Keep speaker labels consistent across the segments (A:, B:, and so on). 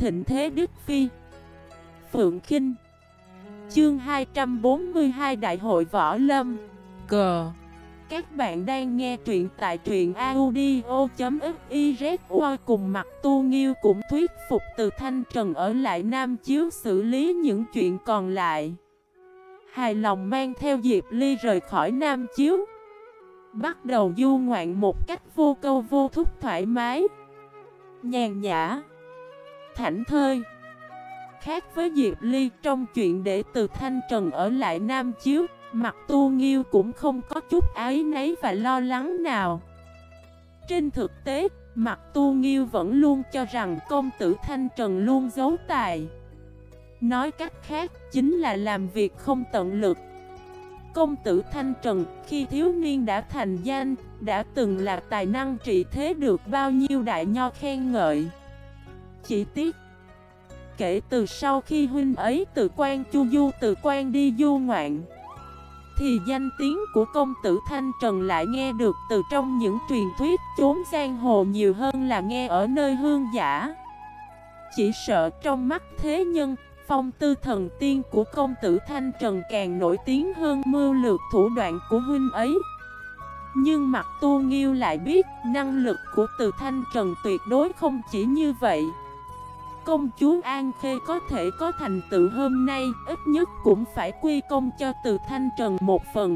A: thịnh thế Đức Phi. Phượng Khinh. Chương 242 Đại hội Võ Lâm. Cờ. Các bạn đang nghe truyện tại truyện audio.fiz. Cùng Mặt Tu Nghiêu cũng thuyết phục Từ Thanh Trần ở lại Nam Chiếu xử lý những chuyện còn lại. Hài lòng mang theo Diệp Ly rời khỏi Nam Chiếu, bắt đầu du ngoạn một cách vô câu vô thúc, thoải mái, nhàn nhã, thảnh thơi. Khác với Diệp Ly, trong chuyện để Từ Thanh Trần ở lại Nam Chiếu, Mặt Tu Nghiêu cũng không có chút áy náy và lo lắng nào. Trên thực tế, Mặt Tu Nghiêu vẫn luôn cho rằng công tử Thanh Trần luôn giấu tài. Nói cách khác, chính là làm việc không tận lực. Công tử Thanh Trần khi thiếu niên đã thành danh, đã từng là tài năng trị thế được bao nhiêu đại nho khen ngợi. Chỉ tiếc, kể từ sau khi huynh ấy từ quan chu du từ quan đi du ngoạn, thì danh tiếng của công tử Thanh Trần lại nghe được từ trong những truyền thuyết chốn giang hồ nhiều hơn là nghe ở nơi hương giả. Chỉ sợ trong mắt thế nhân, phong tư thần tiên của công tử Thanh Trần càng nổi tiếng hơn mưu lược thủ đoạn của huynh ấy. Nhưng Mặt Tu Nghiêu lại biết năng lực của Từ Thanh Trần tuyệt đối không chỉ như vậy. Công chúa An Khê có thể có thành tựu hôm nay, ít nhất cũng phải quy công cho Từ Thanh Trần một phần.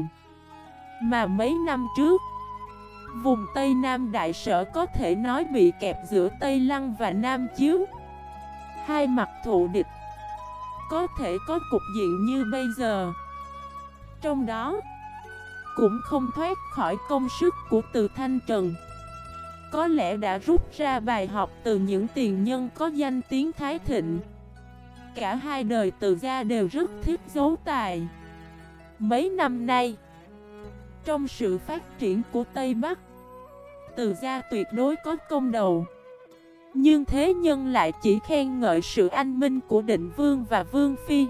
A: Mà mấy năm trước, vùng Tây Nam Đại Sở có thể nói bị kẹp giữa Tây Lăng và Nam Chiếu, hai mặt thù địch, có thể có cục diện như bây giờ. Trong đó, cũng không thoát khỏi công sức của Từ Thanh Trần. Có lẽ đã rút ra bài học từ những tiền nhân có danh tiếng thái thịnh. Cả hai đời Từ gia đều rất thích giấu tài. Mấy năm nay, trong sự phát triển của Tây Bắc, Từ gia tuyệt đối có công đầu. Nhưng thế nhân lại chỉ khen ngợi sự anh minh của Định Vương và Vương Phi,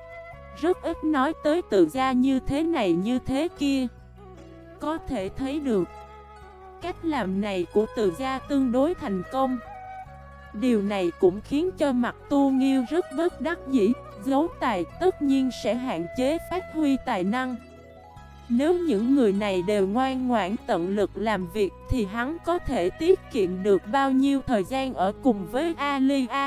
A: rất ít nói tới Từ gia như thế này như thế kia. Có thể thấy được, cách làm này của Từ gia tương đối thành công. Điều này cũng khiến cho Mặt Tu Nghiêu rất bất đắc dĩ. Giấu tài tất nhiên sẽ hạn chế phát huy tài năng. Nếu những người này đều ngoan ngoãn tận lực làm việc, thì hắn có thể tiết kiệm được bao nhiêu thời gian ở cùng với Alia.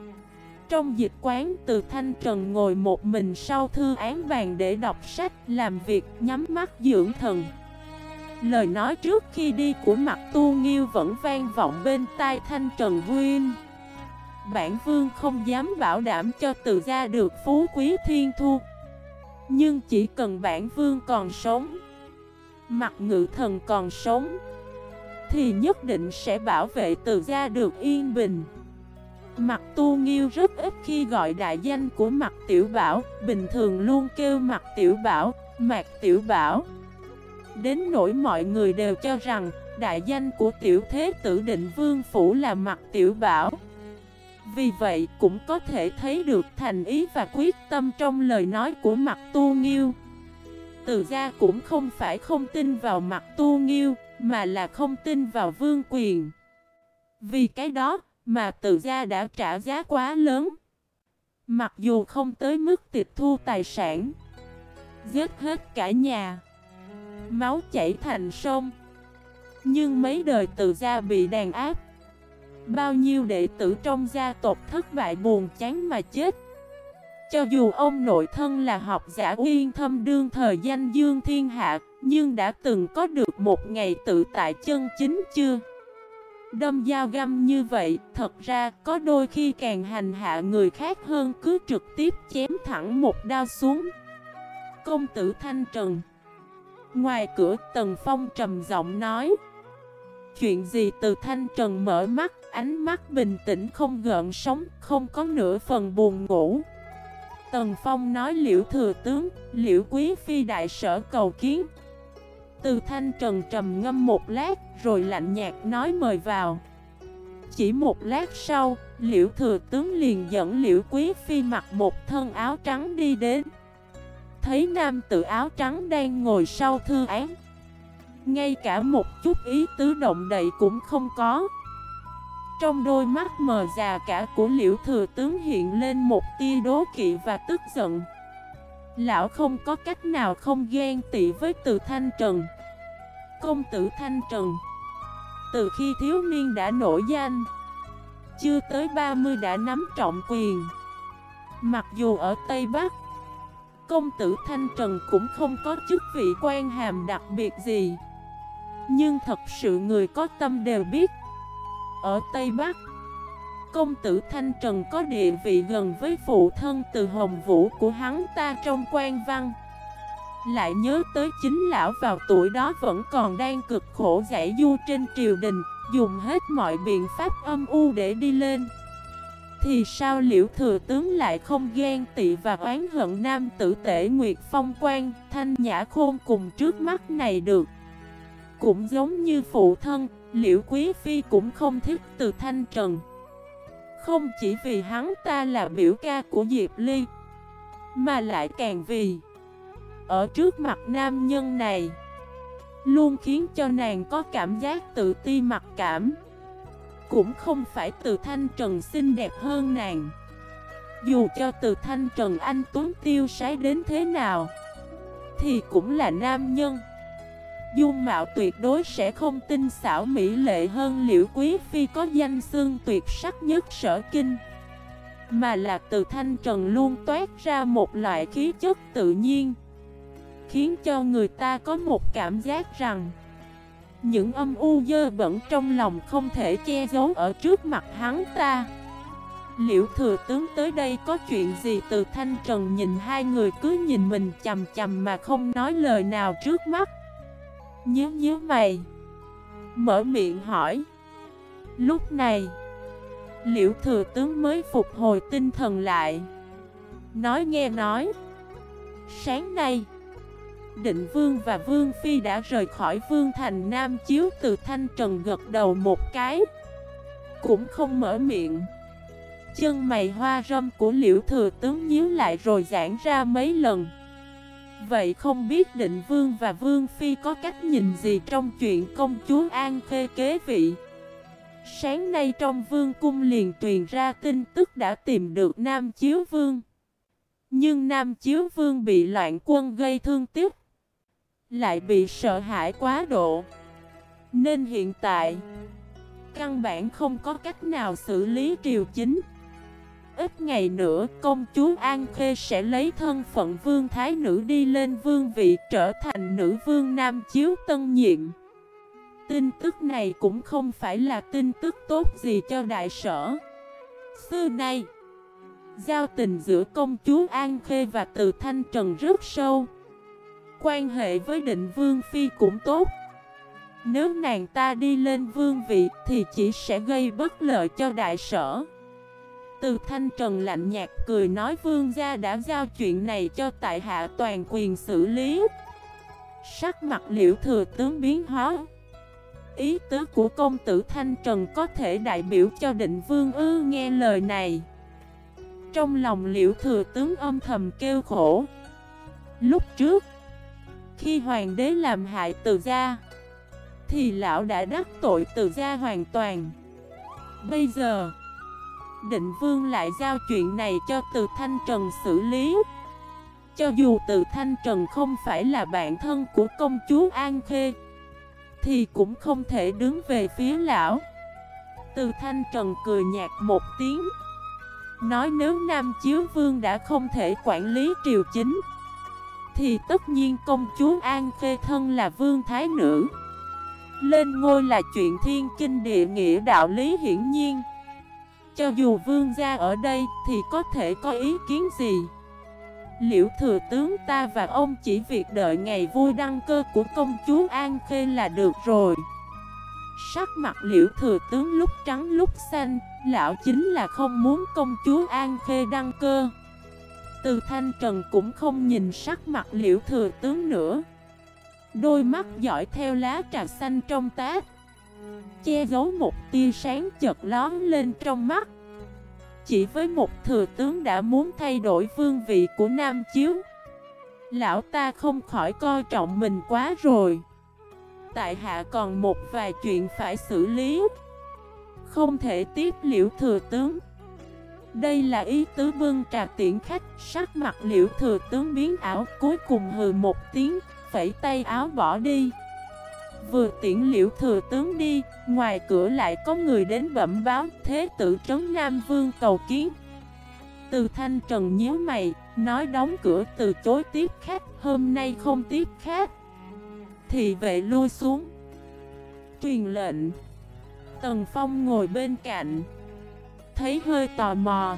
A: Trong dịch quán, Từ Thanh Trần ngồi một mình sau thư án bàn để đọc sách, làm việc, nhắm mắt dưỡng thần. Lời nói trước khi đi của Mặt Tu Nghiêu vẫn vang vọng bên tai Thanh Trần huynh. Bản vương không dám bảo đảm cho Từ gia được phú quý thiên thu, nhưng chỉ cần bản vương còn sống, Mặt Ngự Thần còn sống, thì nhất định sẽ bảo vệ Từ gia được yên bình. Mặt Tu Nghiêu rất ít khi gọi đại danh của Mặt Tiểu Bảo, bình thường luôn kêu Mặt Tiểu Bảo, Mạc Tiểu Bảo. Đến nỗi mọi người đều cho rằng đại danh của tiểu thế tử Định Vương Phủ là Mặt Tiểu Bảo. Vì vậy cũng có thể thấy được thành ý và quyết tâm trong lời nói của Mặt Tu Nghiêu. Từ gia cũng không phải không tin vào Mặt Tu Nghiêu, mà là không tin vào vương quyền. Vì cái đó mà Từ gia đã trả giá quá lớn. Mặc dù không tới mức tịch thu tài sản, giết hết cả nhà, máu chảy thành sông, nhưng mấy đời Từ gia bị đàn áp. Bao nhiêu đệ tử trong gia tộc thất bại buồn chán mà chết. Cho dù ông nội thân là học giả uyên thâm đương thời danh dương thiên hạ, nhưng đã từng có được một ngày tự tại chân chính chưa? Đâm dao găm như vậy, thật ra có đôi khi càng hành hạ người khác hơn cứ trực tiếp chém thẳng một đao xuống. Công tử Thanh Trần. Ngoài cửa, Tần Phong trầm giọng nói. Chuyện gì? Từ Thanh Trần mở mắt, ánh mắt bình tĩnh không gợn sóng, không có nửa phần buồn ngủ. Tần Phong nói: Liễu thừa tướng, Liễu quý phi đại sở cầu kiến. Từ Thanh Trần trầm ngâm một lát, rồi lạnh nhạt nói: mời vào. Chỉ một lát sau, Liễu thừa tướng liền dẫn Liễu quý phi mặc một thân áo trắng đi đến. Thấy nam tử áo trắng đang ngồi sau thư án, ngay cả một chút ý tứ động đậy cũng không có. Trong đôi mắt mờ già cả của Liễu Thừa Tướng hiện lên một tia đố kỵ và tức giận. Lão không có cách nào không ghen tị với Từ Thanh Trần. Công tử Thanh Trần từ khi thiếu niên đã nổi danh, chưa tới 30 đã nắm trọng quyền. Mặc dù ở Tây Bắc, công tử Thanh Trần cũng không có chức vị quan hàm đặc biệt gì, nhưng thật sự người có tâm đều biết, ở Tây Bắc, công tử Thanh Trần có địa vị gần với phụ thân Từ Hồng Vũ của hắn ta trong quan văn. Lại nhớ tới chính lão vào tuổi đó vẫn còn đang cực khổ giải du trên triều đình, dùng hết mọi biện pháp âm u để đi lên. Thì sao Liễu Thừa Tướng lại không ghen tị và oán hận nam tử Tể Nguyệt phong quan, thanh nhã khôn cùng trước mắt này được? Cũng giống như phụ thân, Liễu Quý Phi cũng không thích Từ Thanh Trần. Không chỉ vì hắn ta là biểu ca của Diệp Ly, mà lại càng vì ở trước mặt nam nhân này luôn khiến cho nàng có cảm giác tự ti mặc cảm. Cũng không phải Từ Thanh Trần xinh đẹp hơn nàng. Dù cho Từ Thanh Trần anh tuấn tiêu sái đến thế nào thì cũng là nam nhân. Dung mạo tuyệt đối sẽ không tinh xảo mỹ lệ hơn Liễu Quý Phi có danh xưng tuyệt sắc nhất Sở Kinh, mà là Từ Thanh Trần luôn toát ra một loại khí chất tự nhiên, khiến cho người ta có một cảm giác rằng những âm u dơ bẩn trong lòng không thể che giấu ở trước mặt hắn ta. Liễu Thừa Tướng tới đây có chuyện gì? Từ Thanh Trần nhìn hai người cứ nhìn mình chằm chằm mà không nói lời nào trước mắt. Nhớ mày, mở miệng hỏi. Lúc này Liễu Thừa Tướng mới phục hồi tinh thần lại, nghe nói sáng nay Định Vương và Vương Phi đã rời khỏi Vương thành Nam Chiếu. Từ Thanh Trần gật đầu một cái, cũng không mở miệng. Chân mày hoa râm của Liễu Thừa Tướng nhíu lại rồi giãn ra mấy lần. Vậy không biết Định Vương và Vương Phi có cách nhìn gì trong chuyện công chúa An Khê kế vị? Sáng nay trong Vương cung liền truyền ra tin tức đã tìm được Nam Chiếu Vương. Nhưng Nam Chiếu Vương bị loạn quân gây thương tích, lại bị sợ hãi quá độ, nên hiện tại căn bản không có cách nào xử lý triều chính. Ít ngày nữa công chúa An Khê sẽ lấy thân phận vương thái nữ đi lên vương vị, trở thành nữ vương Nam Chiếu tân nhiệm. Tin tức này cũng không phải là tin tức tốt gì cho đại sở. Xưa nay giao tình giữa công chúa An Khê và Từ Thanh Trần rất sâu, quan hệ với Định Vương Phi cũng tốt. Nếu nàng ta đi lên vương vị thì chỉ sẽ gây bất lợi cho đại sở. Từ Thanh Trần lạnh nhạt cười nói, vương gia đã giao chuyện này cho tại hạ toàn quyền xử lý. Sắc mặt Liễu Thừa Tướng biến hóa. Ý tứ của công tử Thanh Trần có thể đại biểu cho Định Vương ư? Nghe lời này, trong lòng Liễu Thừa Tướng âm thầm kêu khổ. Lúc trước khi hoàng đế làm hại Từ gia thì lão đã đắc tội Từ gia hoàn toàn. Bây giờ Định Vương lại giao chuyện này cho Từ Thanh Trần xử lý. Cho dù Từ Thanh Trần không phải là bạn thân của công chúa An Khê thì cũng không thể đứng về phía lão. Từ Thanh Trần cười nhạt một tiếng, nói nếu Nam Chiếu Vương đã không thể quản lý triều chính thì tất nhiên công chúa An Khê thân là vương thái nữ, lên ngôi là chuyện thiên kinh địa nghĩa đạo lý hiển nhiên. Cho dù vương gia ở đây thì có thể có ý kiến gì? Liễu Thừa Tướng, ta và ông chỉ việc đợi ngày vui đăng cơ của công chúa An Khê là được rồi. Sắc mặt Liễu Thừa Tướng lúc trắng lúc xanh, lão chính là không muốn công chúa An Khê đăng cơ. Từ Thanh Trần cũng không nhìn sắc mặt Liễu Thừa Tướng nữa, đôi mắt dõi theo lá trà xanh trong tách, che giấu một tia sáng chợt lóe lên trong mắt. Chỉ với một thừa tướng đã muốn thay đổi vương vị của Nam Chiếu, lão ta không khỏi coi trọng mình quá rồi. Tại hạ còn một vài chuyện phải xử lý, không thể tiếp Liễu thừa tướng. Đây là ý tứ bưng trà tiễn khách. Sắc mặt Liễu thừa tướng biến ảo, cuối cùng hừ một tiếng, phẩy tay áo bỏ đi. Vừa tiễn Liễu thừa tướng đi, ngoài cửa lại có người đến bẩm báo thế tử trấn Nam Vương cầu kiến. Từ Thanh Trần nhíu mày, nói đóng cửa từ chối tiếp khách, hôm nay không tiếp khách. Thị vệ lui xuống, truyền lệnh. Tần Phong ngồi bên cạnh, thấy hơi tò mò,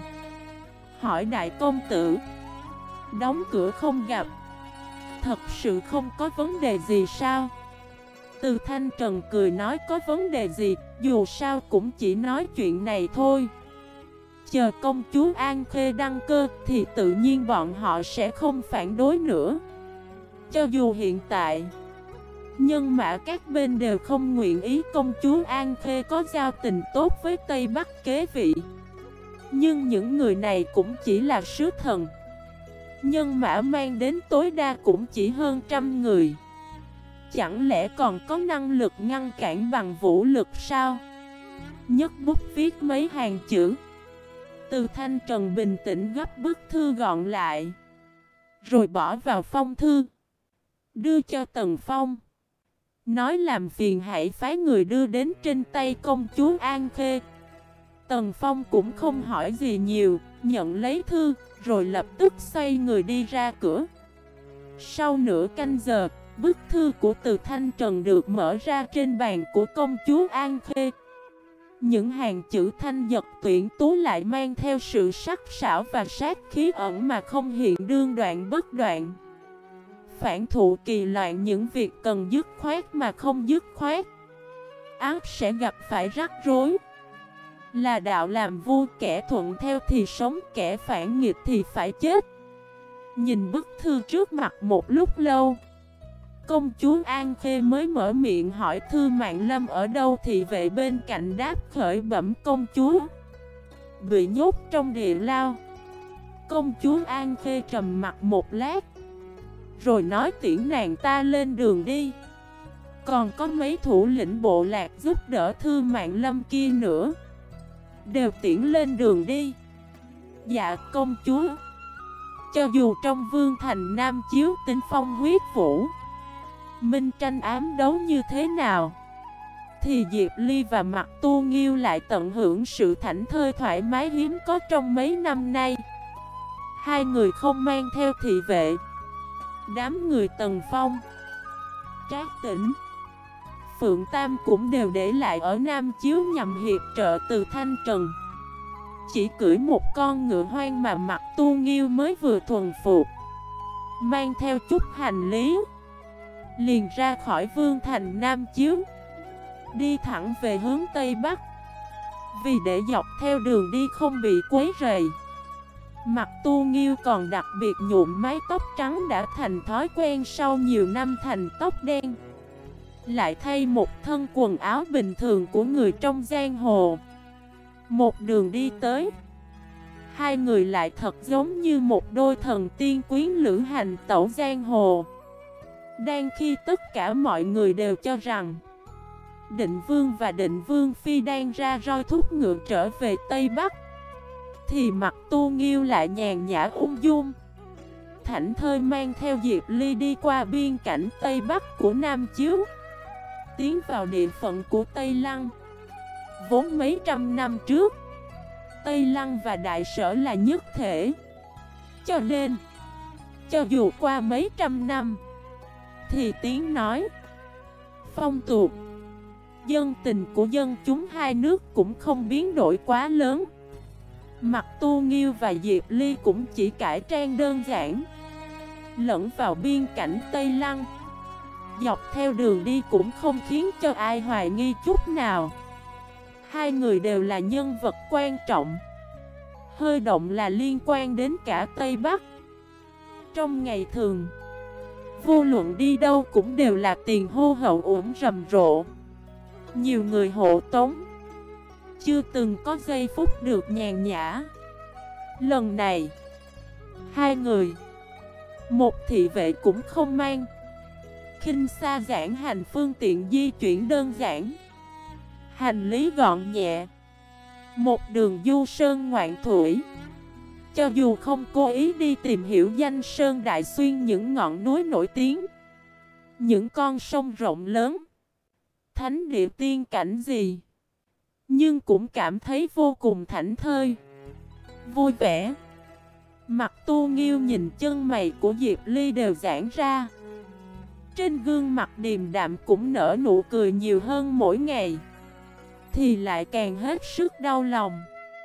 A: hỏi đại công tử, đóng cửa không gặp, thật sự không có vấn đề gì sao? Từ Thanh Trần cười nói có vấn đề gì, dù sao cũng chỉ nói chuyện này thôi. Chờ công chúa An Khê đăng cơ thì tự nhiên bọn họ sẽ không phản đối nữa. Cho dù hiện tại nhân mã các bên đều không nguyện ý công chúa An Khê có giao tình tốt với Tây Bắc kế vị, nhưng những người này cũng chỉ là sứ thần. Nhân mã mang đến tối đa cũng chỉ hơn 100 người. Chẳng lẽ còn có năng lực ngăn cản bằng vũ lực sao? Nhấc bút viết mấy hàng chữ. Từ Thanh Trần bình tĩnh gấp bức thư gọn lại, rồi bỏ vào phong thư, đưa cho Tần Phong, nói làm phiền hãy phái người đưa đến trên tay công chúa An Khê. Tần Phong cũng không hỏi gì nhiều, nhận lấy thư, rồi lập tức xoay người đi ra cửa. Sau nửa canh giờ, bức thư của Từ Thanh Trần được mở ra trên bàn của công chúa An Khê. Những hàng chữ thanh giật tuyển tú lại mang theo sự sắc sảo và sát khí ẩn mà không hiện đương đoạn bất đoạn. Phản thụ kỳ loạn những việc cần dứt khoát mà không dứt khoát, ác sẽ gặp phải rắc rối. Là đạo làm vua, kẻ thuận theo thì sống, kẻ phản nghịch thì phải chết. Nhìn bức thư trước mặt một lúc lâu, công chúa An Khê mới mở miệng hỏi Thư Mạn Lâm ở đâu. Thị vệ bên cạnh đáp khởi bẩm công chúa, bị nhốt trong địa lao. Công chúa An Khê trầm mặt một lát, rồi nói tiễn nàng ta lên đường đi. Còn có mấy thủ lĩnh bộ lạc giúp đỡ Thư Mạn Lâm kia nữa, đều tiễn lên đường đi. Dạ công chúa. Cho dù trong vương thành Nam Chiếu tinh phong huyết vũ, minh tranh ám đấu như thế nào, thì Diệp Ly và Mặc Tu Nghiêu lại tận hưởng sự thảnh thơi thoải mái hiếm có trong mấy năm nay. Hai người không mang theo thị vệ. Đám người Tần Phong, Trác Tĩnh, Phượng Tam cũng đều để lại ở Nam Chiếu nhằm hiệp trợ Từ Thanh Trần. Chỉ cưỡi một con ngựa hoang mà Mặc Tu Nghiêu mới vừa thuần phục, mang theo chút hành lý, liền ra khỏi vương thành Nam Chiếu, đi thẳng về hướng Tây Bắc. Vì để dọc theo đường đi không bị quấy rầy, Mặc Tu Nghiêu còn đặc biệt nhuộm mái tóc trắng đã thành thói quen sau nhiều năm thành tóc đen, lại thay một thân quần áo bình thường của người trong giang hồ. Một đường đi tới, hai người lại thật giống như một đôi thần tiên quyến lữ hành tẩu giang hồ. Đang khi tất cả mọi người đều cho rằng Định Vương và Định Vương Phi đang ra roi thúc ngựa trở về Tây Bắc, thì Mặc Tu Nghiêu lại nhàn nhã ung dung, thảnh thơi mang theo Diệp Ly đi qua biên cảnh Tây Bắc của Nam Chiếu, tiến vào địa phận của Tây Lăng. Vốn mấy trăm năm trước, Tây Lăng và Đại Sở là nhất thể, cho nên cho dù qua mấy trăm năm thì tiếng nói, phong tục, dân tình của dân chúng hai nước cũng không biến đổi quá lớn. Mặc Tu Nghiêu và Diệp Ly cũng chỉ cải trang đơn giản, lẫn vào biên cảnh Tây Lăng. Dọc theo đường đi cũng không khiến cho ai hoài nghi chút nào. Hai người đều là nhân vật quan trọng, hơi động là liên quan đến cả Tây Bắc. Trong ngày thường, vô luận đi đâu cũng đều là tiền hô hậu ủng rầm rộ, nhiều người hộ tống, chưa từng có giây phút được nhàn nhã. Lần này, hai người, một thị vệ cũng không mang, khinh xa giản hành phương tiện di chuyển đơn giản, hành lý gọn nhẹ, Một đường du sơn ngoạn thủy. Cho dù không cố ý đi tìm hiểu danh sơn đại xuyên, những ngọn núi nổi tiếng, những con sông rộng lớn, thánh địa tiên cảnh gì, nhưng cũng cảm thấy vô cùng thảnh thơi, vui vẻ. Mặt Tu Nghiêu nhìn chân mày của Diệp Ly đều giãn ra. Trên gương mặt điềm đạm cũng nở nụ cười nhiều hơn mỗi ngày, thì lại càng hết sức đau lòng.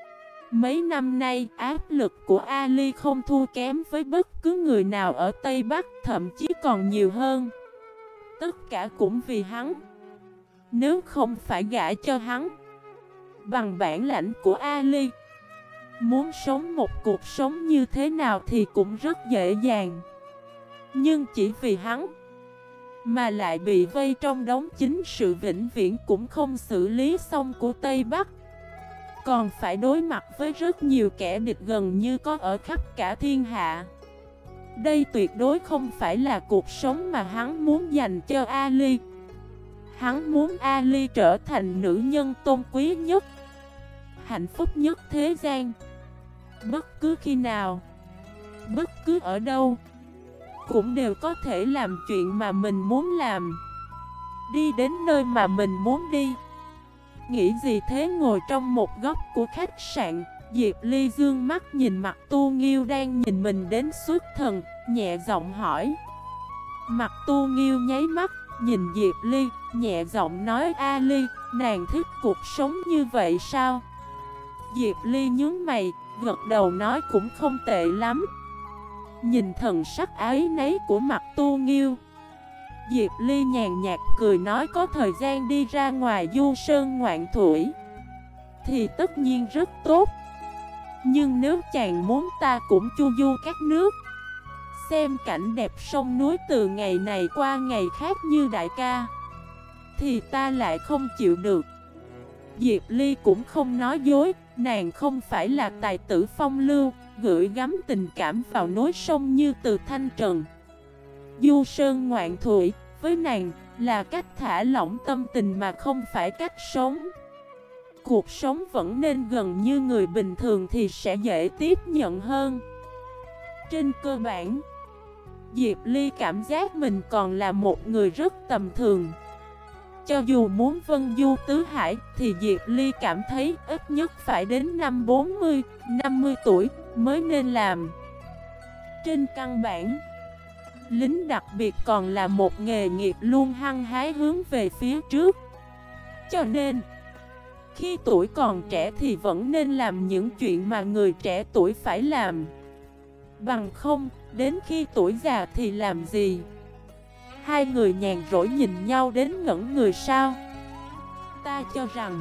A: Mấy năm nay, áp lực của Ali không thua kém với bất cứ người nào ở Tây Bắc, thậm chí còn nhiều hơn. Tất cả cũng vì hắn. Nếu không phải gả cho hắn, bằng bản lãnh của Ali, muốn sống một cuộc sống như thế nào thì cũng rất dễ dàng. Nhưng chỉ vì hắn mà lại bị vây trong đống chính sự vĩnh viễn cũng không xử lý xong của Tây Bắc, còn phải đối mặt với rất nhiều kẻ địch gần như có ở khắp cả thiên hạ. Đây tuyệt đối không phải là cuộc sống mà hắn muốn dành cho Ali. Hắn muốn Ali trở thành nữ nhân tôn quý nhất, hạnh phúc nhất thế gian. Bất cứ khi nào, bất cứ ở đâu, cũng đều có thể làm chuyện mà mình muốn làm, đi đến nơi mà mình muốn đi. Nghĩ gì thế? Ngồi trong một góc của khách sạn, Diệp Ly dương mắt nhìn Mặt Tu Nghiêu đang nhìn mình đến xuất thần, nhẹ giọng hỏi. Mặt Tu Nghiêu nháy mắt, nhìn Diệp Ly, nhẹ giọng nói: A Ly, nàng thích cuộc sống như vậy sao? Diệp Ly nhướng mày, gật đầu nói cũng không tệ lắm. Nhìn thần sắc ái nấy của Mặt Tu Nghiêu, Diệp Ly nhàn nhạt cười nói: có thời gian đi ra ngoài du sơn ngoạn thủy thì tất nhiên rất tốt. Nhưng nếu chàng muốn ta cũng chu du các nước, xem cảnh đẹp sông núi từ ngày này qua ngày khác như đại ca, thì ta lại không chịu được. Diệp Ly cũng không nói dối, nàng không phải là tài tử phong lưu, gửi gắm tình cảm vào núi sông như từ thanh trần. Du sơn ngoạn thủy, với nàng, là cách thả lỏng tâm tình mà không phải cách sống. Cuộc sống vẫn nên gần như người bình thường thì sẽ dễ tiếp nhận hơn. Trên cơ bản, Diệp Ly cảm giác mình còn là một người rất tầm thường. Cho dù muốn vân du tứ hải thì Diệp Ly cảm thấy ít nhất phải đến năm 40, 50 tuổi mới nên làm. Trên căn bản, lính đặc biệt còn là một nghề nghiệp luôn hăng hái hướng về phía trước. Cho nên, khi tuổi còn trẻ thì vẫn nên làm những chuyện mà người trẻ tuổi phải làm. Bằng không, đến khi tuổi già thì làm gì? Hai người nhàn rỗi nhìn nhau đến ngẩn người sao? Ta cho rằng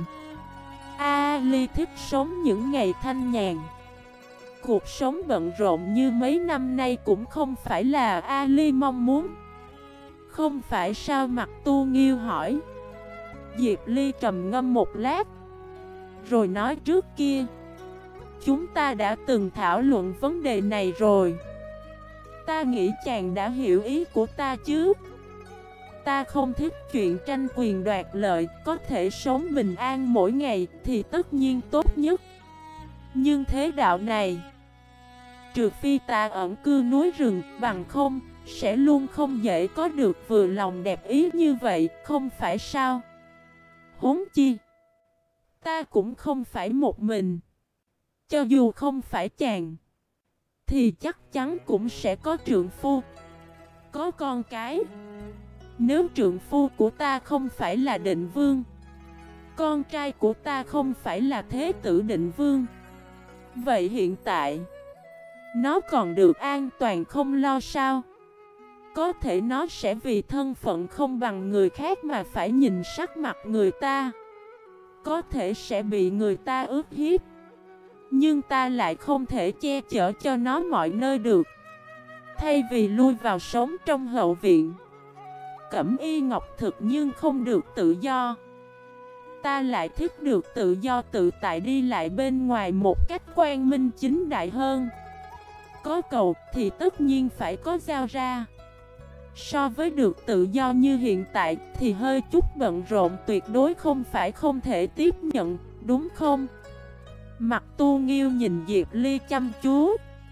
A: Ali thích sống những ngày thanh nhàn. Cuộc sống bận rộn như mấy năm nay cũng không phải là Ali mong muốn. Không phải sao? Mặt Tu Nghiêu hỏi. Diệp Ly trầm ngâm một lát, rồi nói: trước kia chúng ta đã từng thảo luận vấn đề này rồi. Ta nghĩ chàng đã hiểu ý của ta chứ. Ta không thích chuyện tranh quyền đoạt lợi, có thể sống bình an mỗi ngày thì tất nhiên tốt nhất. Nhưng thế đạo này, trừ phi ta ẩn cư núi rừng, bằng không, sẽ luôn không dễ có được vừa lòng đẹp ý như vậy, không phải sao? Huống chi, ta cũng không phải một mình. Cho dù không phải chàng, thì chắc chắn cũng sẽ có trượng phu, có con cái. Nếu trượng phu của ta không phải là Định Vương, con trai của ta không phải là Thế tử Định Vương, vậy hiện tại nó còn được an toàn không lo sao? Có thể nó sẽ vì thân phận không bằng người khác mà phải nhìn sắc mặt người ta, có thể sẽ bị người ta ức hiếp. Nhưng ta lại không thể che chở cho nó mọi nơi được. Thay vì lui vào sống trong hậu viện, cẩm y ngọc thực nhưng không được tự do, ta lại thích được tự do tự tại đi lại bên ngoài một cách quang minh chính đại hơn. Có cầu thì tất nhiên phải có giao ra. So với được tự do như hiện tại thì hơi chút bận rộn tuyệt đối không phải không thể tiếp nhận, đúng không? Mặt Tu Nghiêu nhìn Diệp Ly chăm chú,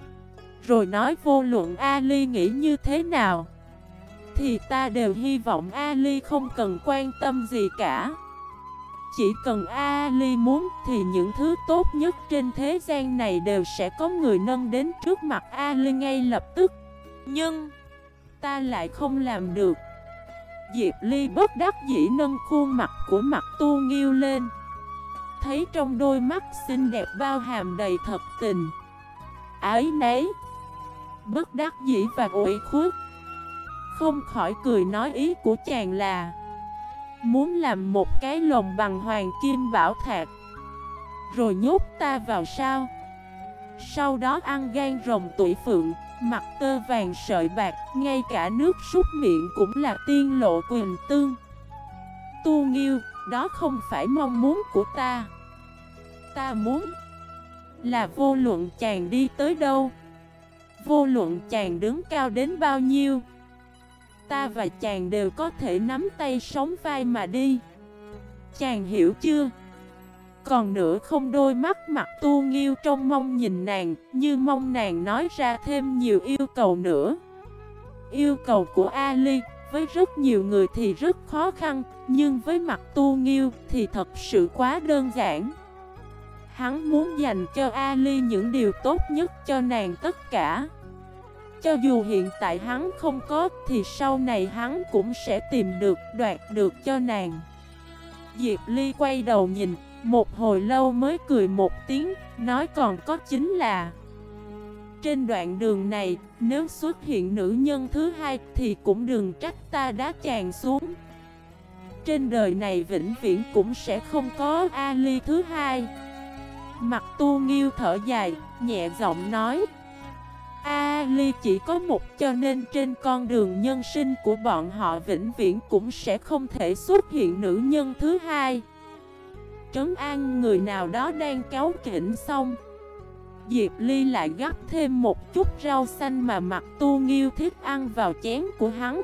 A: rồi nói vô luận Ali nghĩ như thế nào thì ta đều hy vọng Ali không cần quan tâm gì cả. Chỉ cần Ali muốn thì những thứ tốt nhất trên thế gian này đều sẽ có người nâng đến trước mặt Ali ngay lập tức. Nhưng ta lại không làm được. Diệp Ly bất đắc dĩ nâng khuôn mặt của Mặt Tu Nghiêu lên, thấy trong đôi mắt xinh đẹp bao hàm đầy thật tình, ái náy, bất đắc dĩ và ủy khuất. Không khỏi cười nói ý của chàng là muốn làm một cái lồng bằng hoàng kim bảo thạch, rồi nhốt ta vào sao? Sau đó ăn gan rồng tụy phượng, mặc tơ vàng sợi bạc, ngay cả nước súc miệng cũng là tiên lộ quyền tương. Tu Nghiêu, đó không phải mong muốn của ta. Ta muốn là vô luận chàng đi tới đâu, vô luận chàng đứng cao đến bao nhiêu, ta và chàng đều có thể nắm tay sóng vai mà đi. Chàng hiểu chưa? Còn nữa không, đôi mắt Mặt Tu Nghiêu trong mong nhìn nàng, như mong nàng nói ra thêm nhiều yêu cầu nữa. Yêu cầu của Ali với rất nhiều người thì rất khó khăn, nhưng với Mặt Tu Nghiêu thì thật sự quá đơn giản. Hắn muốn dành cho Ali những điều tốt nhất cho nàng tất cả. Cho dù hiện tại hắn không có thì sau này hắn cũng sẽ tìm được, đoạt được cho nàng. Diệp Ly quay đầu nhìn, một hồi lâu mới cười một tiếng, nói còn có chính là trên đoạn đường này, nếu xuất hiện nữ nhân thứ hai thì cũng đừng trách ta đá chàng xuống. Trên đời này vĩnh viễn cũng sẽ không có Ali thứ hai. Mặt Tu Nghiêu thở dài, nhẹ giọng nói Ali chỉ có một, cho nên trên con đường nhân sinh của bọn họ vĩnh viễn cũng sẽ không thể xuất hiện nữ nhân thứ hai. Trấn an người nào đó đang cáu kỉnh xong, Diệp Ly lại gắp thêm một chút rau xanh mà Mặt Tu Nghiêu thích ăn vào chén của hắn,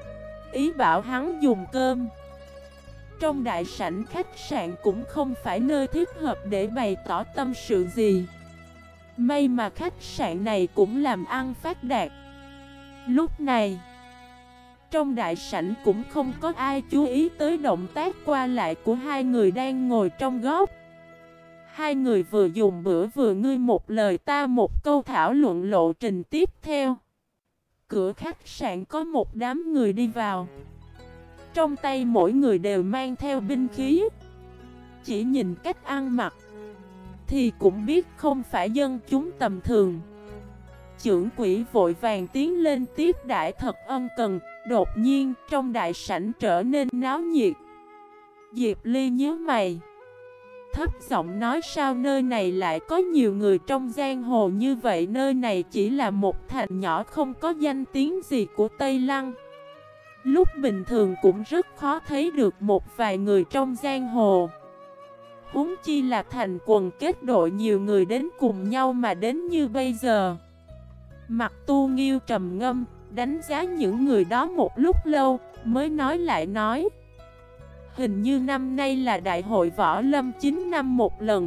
A: ý bảo hắn dùng cơm. Trong đại sảnh khách sạn cũng không phải nơi thích hợp để bày tỏ tâm sự gì. May mà khách sạn này cũng làm ăn phát đạt. Lúc này, trong đại sảnh cũng không có ai chú ý tới động tác qua lại của hai người đang ngồi trong góc. Hai người vừa dùng bữa vừa ngươi một lời ta một câu thảo luận lộ trình tiếp theo. Cửa khách sạn có một đám người đi vào. Trong tay mỗi người đều mang theo binh khí. Chỉ nhìn cách ăn mặc thì cũng biết không phải dân chúng tầm thường. Chưởng quỷ vội vàng tiến lên tiếp đãi thật ân cần. Đột nhiên trong đại sảnh trở nên náo nhiệt. Diệp Ly nhíu mày, thấp giọng nói sao nơi này lại có nhiều người trong giang hồ như vậy. Nơi này chỉ là một thành nhỏ không có danh tiếng gì của Tây Lăng. Lúc bình thường cũng rất khó thấy được một vài người trong giang hồ, huống chi là thành quần kết đội nhiều người đến cùng nhau mà đến như bây giờ. Mặt Tu Nghiêu trầm ngâm, đánh giá những người đó một lúc lâu, mới nói lại nói hình như năm nay là đại hội võ lâm 9 năm một lần.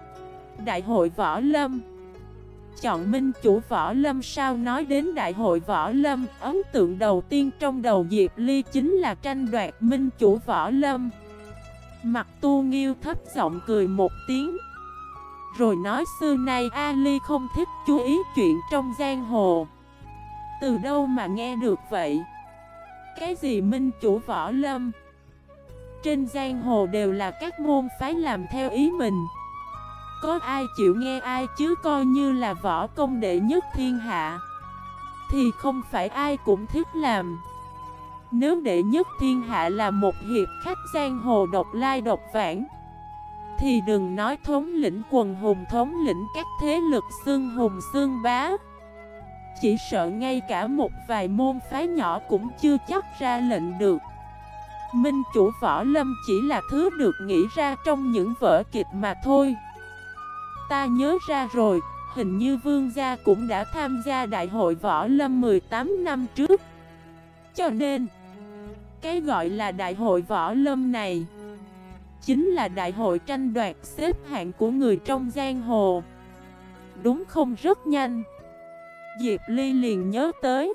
A: Đại hội võ lâm? Chọn minh chủ võ lâm sao? Nói đến đại hội võ lâm, ấn tượng đầu tiên trong đầu Diệp Ly chính là tranh đoạt minh chủ võ lâm. Mặt Tu Nghiêu thấp giọng cười một tiếng, rồi nói xưa nay Ali không thích chú ý chuyện trong giang hồ. Từ đâu mà nghe được vậy? Cái gì minh chủ võ lâm? Trên giang hồ đều là các môn phái làm theo ý mình. Có ai chịu nghe ai chứ, coi như là võ công đệ nhất thiên hạ thì không phải ai cũng thích làm. Nếu đệ nhất thiên hạ là một hiệp khách giang hồ độc lai độc vãng thì đừng nói thống lĩnh quần hùng, thống lĩnh các thế lực xưng hùng xưng bá, chỉ sợ ngay cả một vài môn phái nhỏ cũng chưa chắc ra lệnh được. Minh chủ võ lâm chỉ là thứ được nghĩ ra trong những vở kịch mà thôi. Ta nhớ ra rồi, hình như Vương gia cũng đã tham gia đại hội võ lâm 18 năm trước. Cho nên, cái gọi là đại hội võ lâm này chính là đại hội tranh đoạt xếp hạng của người trong giang hồ. Đúng không? Rất nhanh Diệp Ly liền nhớ tới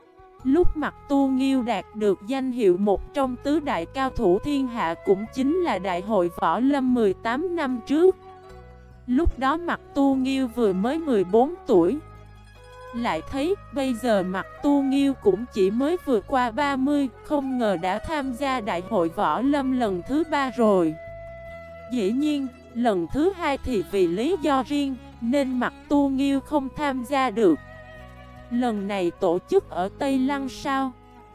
A: lúc Mặc Tu Nghiêu đạt được danh hiệu một trong tứ đại cao thủ thiên hạ, cũng chính là đại hội võ lâm 18 năm trước. Lúc đó Mặc Tu Nghiêu vừa mới 14 tuổi. Lại thấy bây giờ Mặc Tu Nghiêu cũng chỉ mới vừa qua 30, không ngờ đã tham gia đại hội võ lâm lần thứ 3 rồi. Dĩ nhiên, lần thứ 2 thì vì lý do riêng, nên Mặc Tu Nghiêu không tham gia được. Lần này tổ chức ở Tây Lăng sao?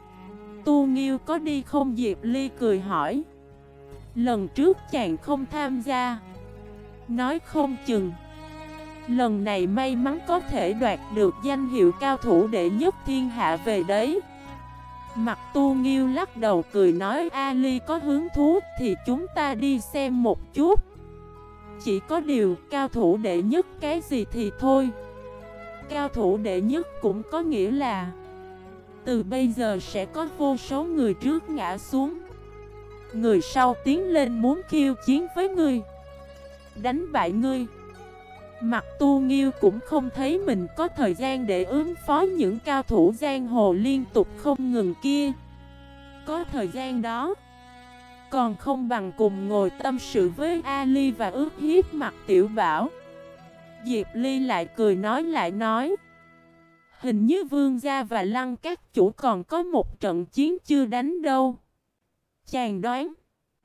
A: Tu Nghiêu có đi không? Diệp Ly cười hỏi. Lần trước chàng không tham gia. Nói không chừng lần này may mắn có thể đoạt được danh hiệu cao thủ đệ nhất thiên hạ về đấy. Mặc Tu Nghiêu lắc đầu cười nói, A Ly có hứng thú thì chúng ta đi xem một chút. Chỉ có điều cao thủ đệ nhất cái gì thì thôi. Cao thủ đệ nhất cũng có nghĩa là từ bây giờ sẽ có vô số người trước ngã xuống, người sau tiến lên muốn khiêu chiến với ngươi, đánh bại ngươi. Mặc Tu Nghiêu cũng không thấy mình có thời gian để ứng phó những cao thủ giang hồ liên tục không ngừng kia. Có thời gian đó còn không bằng cùng ngồi tâm sự với A Ly và ước hiếp Mặc Tiểu Bảo. Diệp Ly lại cười lại nói, hình như Vương gia và Lăng các chủ còn có một trận chiến chưa đánh đâu. Chàng đoán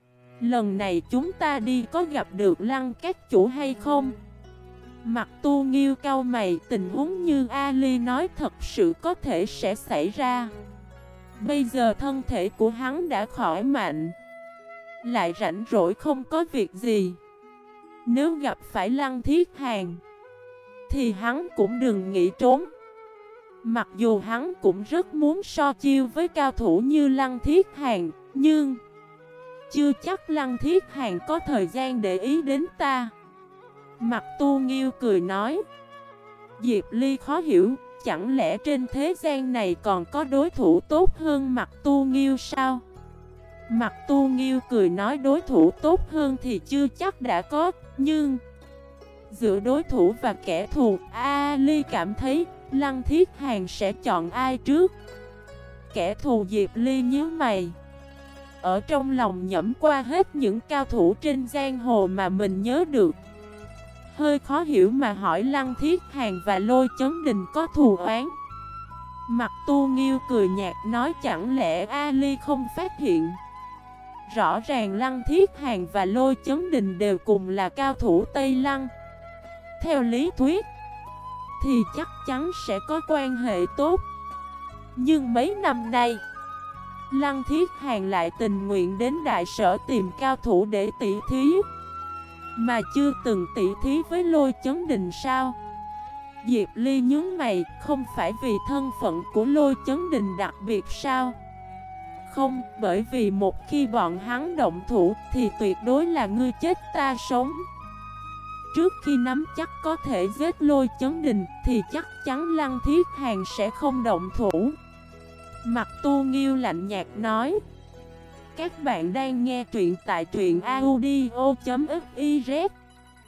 A: lần này chúng ta đi có gặp được Lăng các chủ hay không? Mặc Tu Nghiêu cau mày, tình huống như A Ly nói thật sự có thể sẽ xảy ra. Bây giờ thân thể của hắn đã khỏi mạnh, lại rảnh rỗi không có việc gì. Nếu gặp phải Lăng Thiết Hàn thì hắn cũng đừng nghĩ trốn. Mặc dù hắn cũng rất muốn so chiêu với cao thủ như Lăng Thiết Hàn, nhưng chưa chắc Lăng Thiết Hàn có thời gian để ý đến ta. Mặc Tu Nghiêu cười nói. Diệp Ly khó hiểu, chẳng lẽ trên thế gian này còn có đối thủ tốt hơn Mặc Tu Nghiêu sao? Mặc Tu Nghiêu cười nói, đối thủ tốt hơn thì chưa chắc đã có, nhưng giữa đối thủ và kẻ thù, A Ly cảm thấy Lăng Thiết Hàn sẽ chọn ai trước? Kẻ thù? Diệp Ly nhíu mày, ở trong lòng nhẩm qua hết những cao thủ trên giang hồ mà mình nhớ được. Hơi khó hiểu mà hỏi, Lăng Thiết Hàn và Lôi Chấn Đình có thù oán? Mặc Tu Nghiêu cười nhạt nói, chẳng lẽ A Ly không phát hiện? Rõ ràng Lăng Thiết Hàn và Lôi Chấn Đình đều cùng là cao thủ Tây Lăng. Theo lý thuyết thì chắc chắn sẽ có quan hệ tốt. Nhưng mấy năm nay Lăng Thiết Hàn lại tình nguyện đến đại sở tìm cao thủ để tỉ thí, mà chưa từng tỉ thí với Lôi Chấn Đình sao? Diệp Ly nhướng mày, không phải vì thân phận của Lôi Chấn Đình đặc biệt sao? Không, bởi vì một khi bọn hắn động thủ thì tuyệt đối là ngươi chết ta sống. Trước khi nắm chắc có thể giết Lôi Chấn Đình thì chắc chắn Lăng Thiết Hàn sẽ không động thủ. Mặc Tu Nghiêu lạnh nhạt nói. Các bạn đang nghe truyện tại truyện audio.fif.